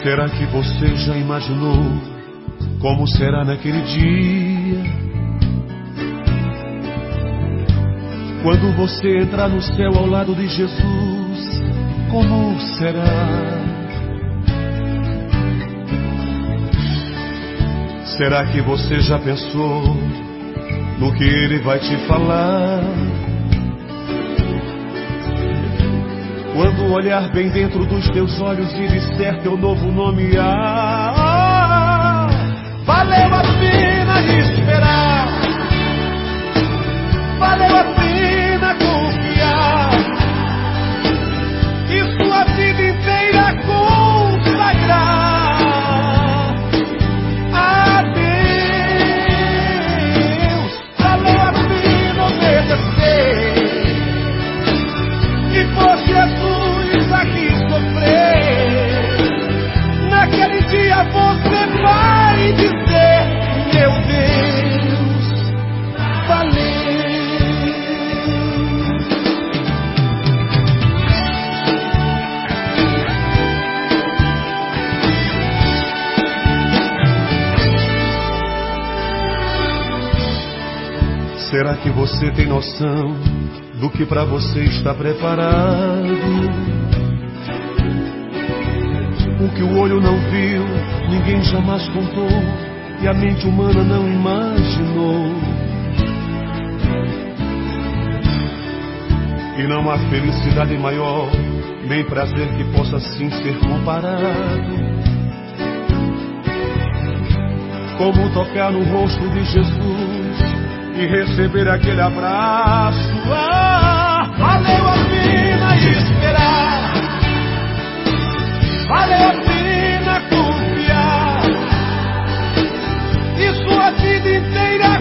Será que você já imaginou como será naquele dia, quando você entrar no céu ao lado de Jesus? Como será? Será que você já pensou no que Ele vai te falar? Quando olhar bem dentro dos teus olhos e disser teu novo nome, valeu a pena esperar, valeu a pena confiar, e sua vida inteira consagrar a Deus. Valeu a pena obedecer, e por Jesus aqui sofrer. Naquele dia você vai dizer: meu Deus, valeu. Será que você tem noção do que pra você está preparado? O que o olho não viu, ninguém jamais contou, e a mente humana não imaginou. E não há felicidade maior, nem prazer que possa assim ser comparado, como tocar no rosto de Jesus e receber aquele abraço. Valeu a pena esperar, valeu a pena confiar, e sua vida inteira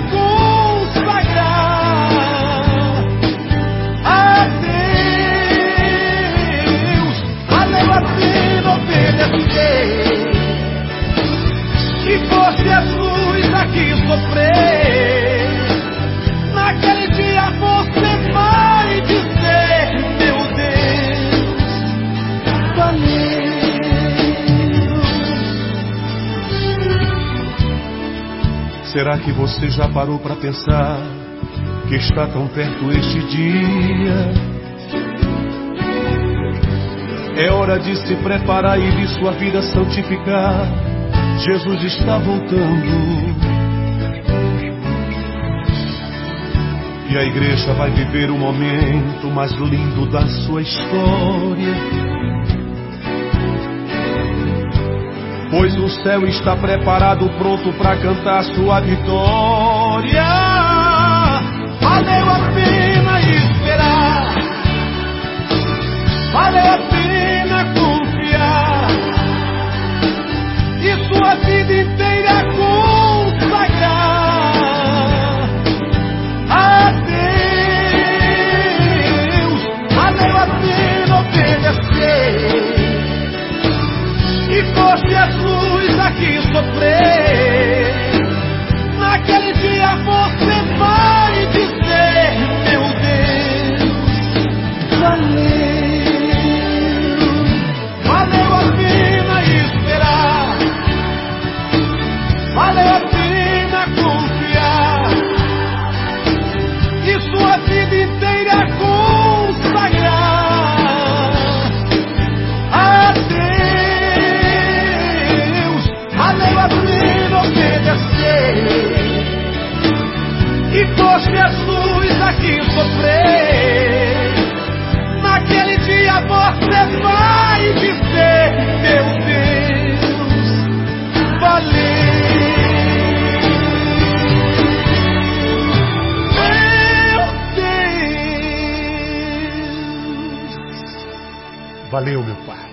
consagrar a Deus. Valeu a pena obedecer, e por Jesus aqui sofrer. Naquele dia você vai dizer: meu Deus, valeu. Será que você já parou para pensar que está tão perto este dia? É hora de se preparar e de sua vida santificar. Jesus está voltando, e a igreja vai viver o momento mais lindo da sua história, pois o céu está preparado, pronto para cantar sua vitória. Valeu a pena esperar, valeu a pena confiar, e sua vida inteira consagrar a Deus. Valeu a pena obedecer, e por Jesus aqui sofrer. Naquele dia você vai dizer: meu Deus, valeu. Valeu a pena esperar, valeu a pena confiar, e sua vida inteira consagrar a Deus. Valeu a pena obedecer, e por Jesus aqui sofrer. Naquele dia você vai dizer: meu Deus, valeu. Meu Deus, valeu, meu Pai.